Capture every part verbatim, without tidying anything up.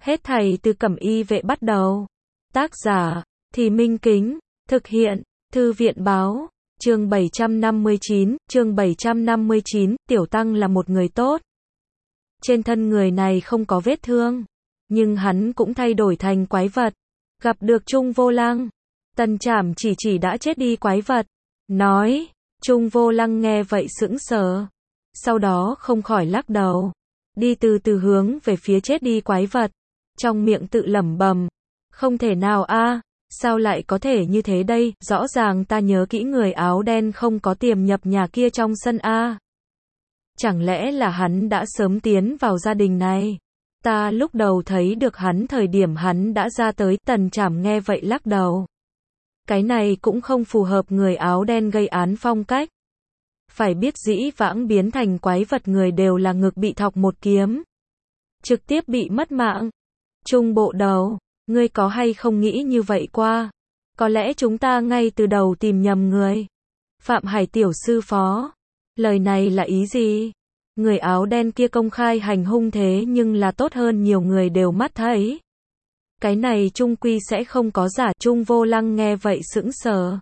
Hết thảy từ Cẩm Y Vệ bắt đầu. Tác giả, Thì Minh Kính, thực hiện, Thư viện báo, chương bảy trăm năm mươi chín, chương bảy trăm năm mươi chín, Tiểu Tăng là một người tốt. Trên thân người này không có vết thương, nhưng hắn cũng thay đổi thành quái vật. Gặp được Trung Vô Lăng, Tần Trảm chỉ chỉ đã chết đi quái vật, nói, Trung Vô Lăng nghe vậy sững sờ, sau đó không khỏi lắc đầu, đi từ từ hướng về phía chết đi quái vật, trong miệng tự lẩm bẩm, không thể nào a, sao lại có thể như thế đây, rõ ràng ta nhớ kỹ người áo đen không có tiềm nhập nhà kia trong sân a. Chẳng lẽ là hắn đã sớm tiến vào gia đình này? Ta lúc đầu thấy được hắn thời điểm hắn đã ra tới, Tần Trảm nghe vậy lắc đầu. Cái này cũng không phù hợp người áo đen gây án phong cách. Phải biết dĩ vãng biến thành quái vật người đều là ngực bị thọc một kiếm, trực tiếp bị mất mạng. Trung bộ đầu, ngươi có hay không nghĩ như vậy qua? Có lẽ chúng ta ngay từ đầu tìm nhầm người. Phạm Hải tiểu sư phó, lời này là ý gì? Người áo đen kia công khai hành hung thế nhưng là tốt hơn nhiều người đều mắt thấy. Cái này trung quy sẽ không có giả. Trung Vô Lăng nghe vậy sững sờ,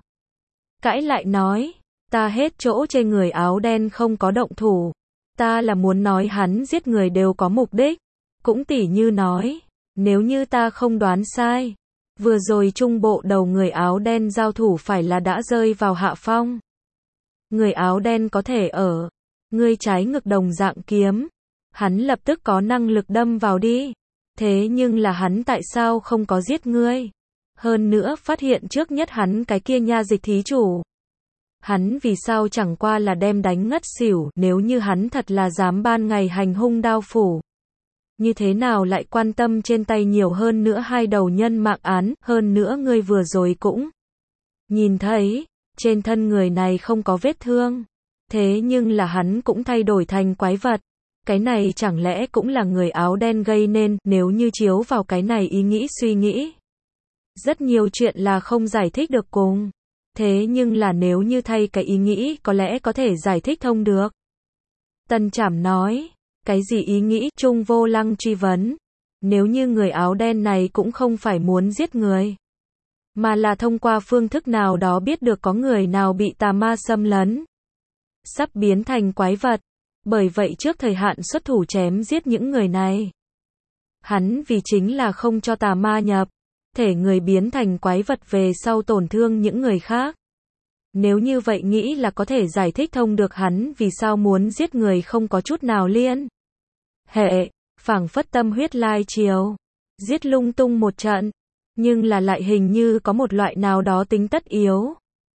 cãi lại nói, ta hết chỗ chê người áo đen không có động thủ, ta là muốn nói hắn giết người đều có mục đích. Cũng tỉ như nói, nếu như ta không đoán sai, vừa rồi trung bộ đầu người áo đen giao thủ phải là đã rơi vào hạ phong. Người áo đen có thể ở ngươi trái ngực đồng dạng kiếm, hắn lập tức có năng lực đâm vào đi. Thế nhưng là hắn tại sao không có giết ngươi? Hơn nữa phát hiện trước nhất hắn cái kia nha dịch thí chủ. Hắn vì sao chẳng qua là đem đánh ngất xỉu, nếu như hắn thật là dám ban ngày hành hung đao phủ. Như thế nào lại quan tâm trên tay nhiều hơn nữa hai đầu nhân mạng án, hơn nữa ngươi vừa rồi cũng nhìn thấy, trên thân người này không có vết thương. Thế nhưng là hắn cũng thay đổi thành quái vật. Cái này chẳng lẽ cũng là người áo đen gây nên, nếu như chiếu vào cái này ý nghĩ suy nghĩ. Rất nhiều chuyện là không giải thích được cùng. Thế nhưng là nếu như thay cái ý nghĩ có lẽ có thể giải thích thông được. Tần Trảm nói, cái gì ý nghĩ? Trung Vô Lăng truy vấn. Nếu như người áo đen này cũng không phải muốn giết người, mà là thông qua phương thức nào đó biết được có người nào bị tà ma xâm lấn, sắp biến thành quái vật. Bởi vậy trước thời hạn xuất thủ chém giết những người này. Hắn vì chính là không cho tà ma nhập thể người biến thành quái vật về sau tổn thương những người khác. Nếu như vậy nghĩ là có thể giải thích thông được hắn vì sao muốn giết người không có chút nào liên hệ, phảng phất tâm huyết lai triều, giết lung tung một trận, nhưng là lại hình như có một loại nào đó tính tất yếu.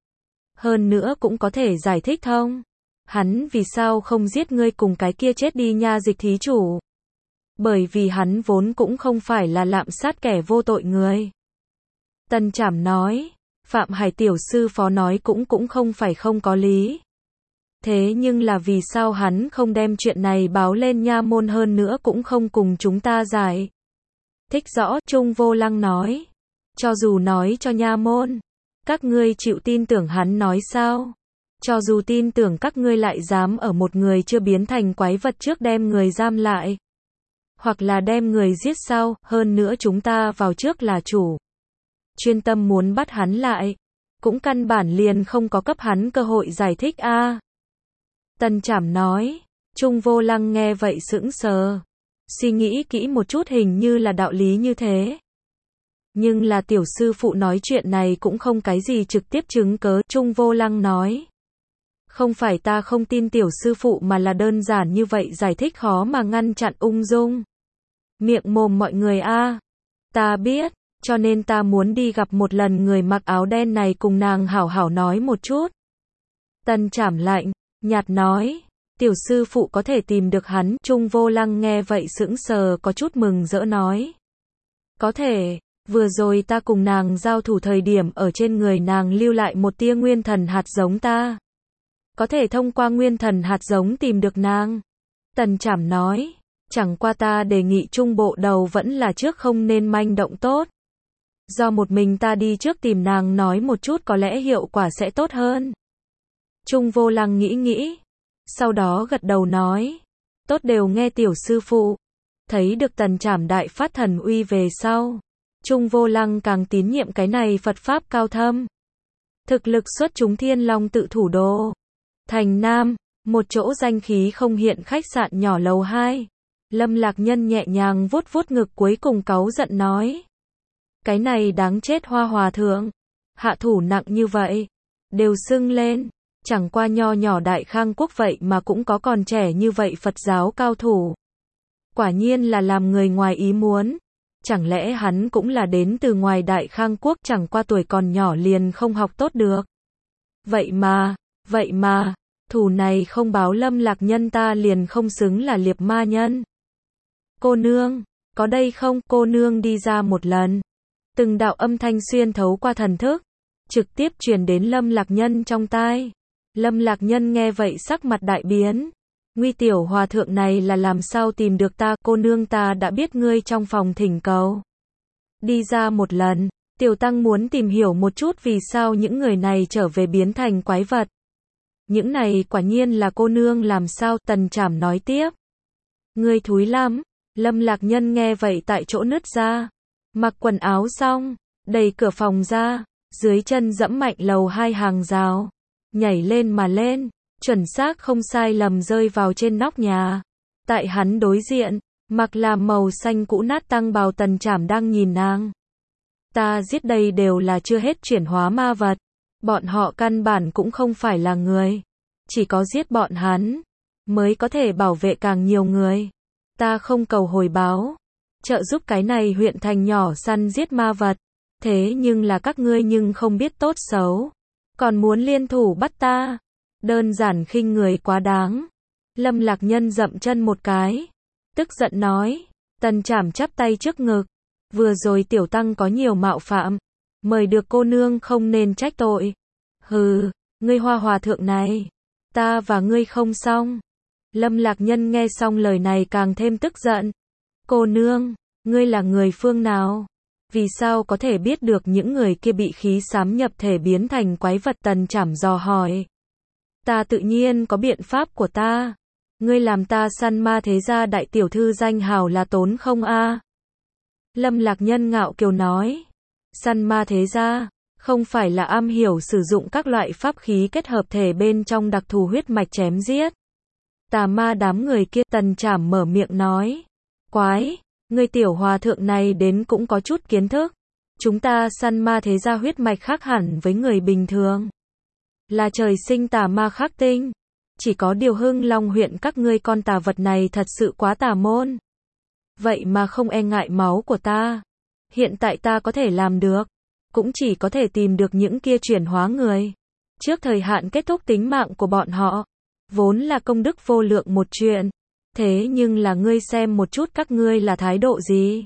Hơn nữa cũng có thể giải thích thông. Hắn vì sao không giết ngươi cùng cái kia chết đi nha dịch thí chủ? Bởi vì hắn vốn cũng không phải là lạm sát kẻ vô tội người. Tần Trảm nói, Phạm Hải tiểu sư phó nói cũng cũng không phải không có lý. Thế nhưng là vì sao hắn không đem chuyện này báo lên nha môn, hơn nữa cũng không cùng chúng ta giải thích rõ? Trung Vô Lăng nói, cho dù nói cho nha môn, các ngươi chịu tin tưởng hắn nói sao? Cho dù tin tưởng, các ngươi lại dám ở một người chưa biến thành quái vật trước đem người giam lại, hoặc là đem người giết sau, hơn nữa chúng ta vào trước là chủ chuyên tâm muốn bắt hắn lại, cũng căn bản liền không có cấp hắn cơ hội giải thích a. À. Tần Trảm nói, Trung Vô Lăng nghe vậy sững sờ, suy nghĩ kỹ một chút hình như là đạo lý như thế. Nhưng là tiểu sư phụ nói chuyện này cũng không cái gì trực tiếp chứng cớ. Trung Vô Lăng nói, không phải ta không tin tiểu sư phụ mà là đơn giản như vậy giải thích khó mà ngăn chặn ung dung miệng mồm mọi người a. À. Ta biết, cho nên ta muốn đi gặp một lần người mặc áo đen này cùng nàng hảo hảo nói một chút. Tần Trảm lạnh nhạt nói, tiểu sư phụ có thể tìm được hắn? Trung Vô Lăng nghe vậy sững sờ, có chút mừng rỡ nói, có thể, vừa rồi ta cùng nàng giao thủ thời điểm ở trên người nàng lưu lại một tia nguyên thần hạt giống, ta có thể thông qua nguyên thần hạt giống tìm được nàng. Tần Trảm nói, chẳng qua ta đề nghị trung bộ đầu vẫn là trước không nên manh động tốt. Do một mình ta đi trước tìm nàng nói một chút có lẽ hiệu quả sẽ tốt hơn. Trung Vô Lăng nghĩ nghĩ, sau đó gật đầu nói, tốt, đều nghe tiểu sư phụ. thấy được Tần Trảm đại phát thần uy về sau, Trung Vô Lăng càng tín nhiệm cái này Phật Pháp cao thâm. Thực lực xuất chúng Thiên Long tự thủ đô. Thành Nam, một chỗ danh khí không hiện khách sạn nhỏ lầu hai. Lâm Lạc Nhân nhẹ nhàng vuốt vuốt ngực cuối cùng cáu giận nói. Cái này đáng chết Hoa Hòa Thượng. Hạ thủ nặng như vậy. Đều sưng lên. Chẳng qua nho nhỏ Đại Khang Quốc vậy mà cũng có còn trẻ như vậy Phật giáo cao thủ. Quả nhiên là làm người ngoài ý muốn. Chẳng lẽ hắn cũng là đến từ ngoài Đại Khang Quốc, chẳng qua tuổi còn nhỏ liền không học tốt được. Vậy mà, vậy mà, thù này không báo Lâm Lạc Nhân ta liền không xứng là liệp ma nhân. Cô nương, có đây không? Cô nương đi ra một lần. Từng đạo âm thanh xuyên thấu qua thần thức, trực tiếp truyền đến Lâm Lạc Nhân trong tai. Lâm Lạc Nhân nghe vậy sắc mặt đại biến. Nguy tiểu hòa thượng này là làm sao tìm được ta? Cô nương ta đã biết ngươi trong phòng thỉnh cầu. Đi ra một lần, tiểu tăng muốn tìm hiểu một chút vì sao những người này trở về biến thành quái vật. Những này quả nhiên là cô nương làm sao? Tần Trảm nói tiếp. Ngươi thúi lắm. Lâm Lạc Nhân nghe vậy tại chỗ nứt ra. Mặc quần áo xong, đẩy cửa phòng ra, dưới chân dẫm mạnh lầu hai hàng rào, nhảy lên mà lên, chuẩn xác không sai lầm rơi vào trên nóc nhà. Tại hắn đối diện, mặc là màu xanh cũ nát tăng bào Tần Trảm đang nhìn nàng. Ta giết đây đều là chưa hết chuyển hóa ma vật. Bọn họ căn bản cũng không phải là người. Chỉ có giết bọn hắn, mới có thể bảo vệ càng nhiều người. Ta không cầu hồi báo. Trợ giúp cái này huyện thành nhỏ săn giết ma vật. Thế nhưng là các ngươi nhưng không biết tốt xấu. Còn muốn liên thủ bắt ta. Đơn giản khinh người quá đáng. Lâm Lạc Nhân dậm chân một cái. Tức giận nói. Tần Trảm chắp tay trước ngực. Vừa rồi tiểu tăng có nhiều mạo phạm. Mời được cô nương không nên trách tội. Hừ, ngươi Hoa Hòa Thượng này. Ta và ngươi không xong. Lâm Lạc Nhân nghe xong lời này càng thêm tức giận. Cô nương, ngươi là người phương nào? Vì sao có thể biết được những người kia bị khí xám nhập thể biến thành quái vật? Tần Trảm dò hỏi. Ta tự nhiên có biện pháp của ta. Ngươi làm ta săn ma thế gia đại tiểu thư danh hào là tốn không a? Lâm Lạc Nhân ngạo kiều nói. Săn ma thế gia, không phải là am hiểu sử dụng các loại pháp khí kết hợp thể bên trong đặc thù huyết mạch chém giết. Tà ma đám người kia. Tần Trảm mở miệng nói. Quái, ngươi tiểu hòa thượng này đến cũng có chút kiến thức. Chúng ta săn ma thế gia huyết mạch khác hẳn với người bình thường. Là trời sinh tà ma khắc tinh. Chỉ có điều Hưng Long huyện các ngươi con tà vật này thật sự quá tà môn. Vậy mà không e ngại máu của ta. Hiện tại ta có thể làm được. Cũng chỉ có thể tìm được những kia chuyển hóa người. Trước thời hạn kết thúc tính mạng của bọn họ. Vốn là công đức vô lượng một chuyện. Thế nhưng là ngươi xem một chút các ngươi là thái độ gì?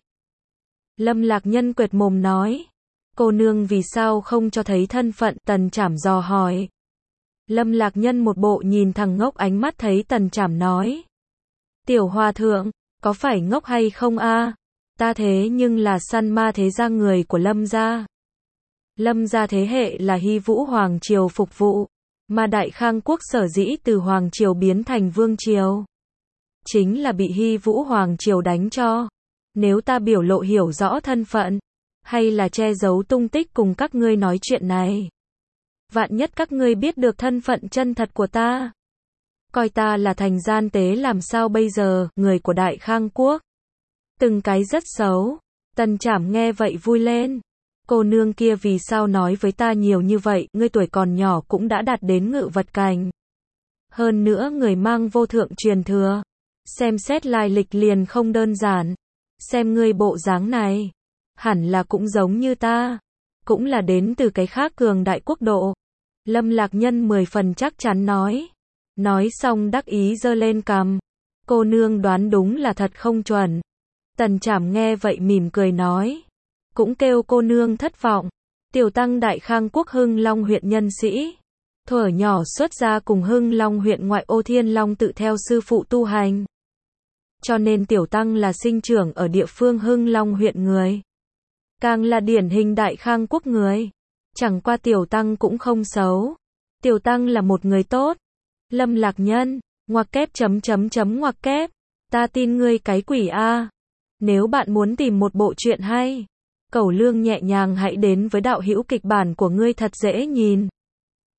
Lâm Lạc Nhân quệt mồm nói. Cô nương vì sao không cho thấy thân phận? Tần Trảm dò hỏi. Lâm Lạc Nhân một bộ nhìn thằng ngốc ánh mắt thấy Tần Trảm nói. Tiểu hòa thượng, có phải ngốc hay không a? Ta thế nhưng là săn ma thế gia người của Lâm gia. Lâm gia thế hệ là Hy Vũ Hoàng Triều phục vụ. Mà Đại Khang Quốc sở dĩ từ Hoàng Triều biến thành Vương Triều. Chính là bị Hy Vũ Hoàng Triều đánh cho. Nếu ta biểu lộ hiểu rõ thân phận. Hay là che giấu tung tích cùng các ngươi nói chuyện này. Vạn nhất các ngươi biết được thân phận chân thật của ta. Coi ta là thành gian tế làm sao bây giờ, người của Đại Khang Quốc. Từng cái rất xấu. Tần Trảm nghe vậy vui lên. Cô nương kia vì sao nói với ta nhiều như vậy, ngươi tuổi còn nhỏ cũng đã đạt đến ngự vật cảnh. Hơn nữa người mang vô thượng truyền thừa. Xem xét lai lịch liền không đơn giản. Xem ngươi bộ dáng này. Hẳn là cũng giống như ta. Cũng là đến từ cái khác cường đại quốc độ. Lâm Lạc Nhân mười phần chắc chắn nói. Nói xong đắc ý giơ lên cằm. Cô nương đoán đúng là thật không chuẩn. Tần Trảm nghe vậy mỉm cười nói. Cũng kêu cô nương thất vọng. Tiểu tăng Đại Khang Quốc Hưng Long huyện nhân sĩ. Thuở nhỏ xuất gia cùng Hưng Long huyện ngoại ô Thiên Long tự theo sư phụ tu hành. Cho nên tiểu tăng là sinh trưởng ở địa phương Hưng Long huyện người. Càng là điển hình Đại Khang Quốc người. Chẳng qua tiểu tăng cũng không xấu. Tiểu tăng là một người tốt. Lâm Lạc Nhân, ngoặc kép chấm chấm chấm ngoặc kép. Ta tin ngươi cái quỷ a. Nếu bạn muốn tìm một bộ truyện hay, Cẩu Lương nhẹ nhàng hãy đến với đạo hữu kịch bản của ngươi thật dễ nhìn.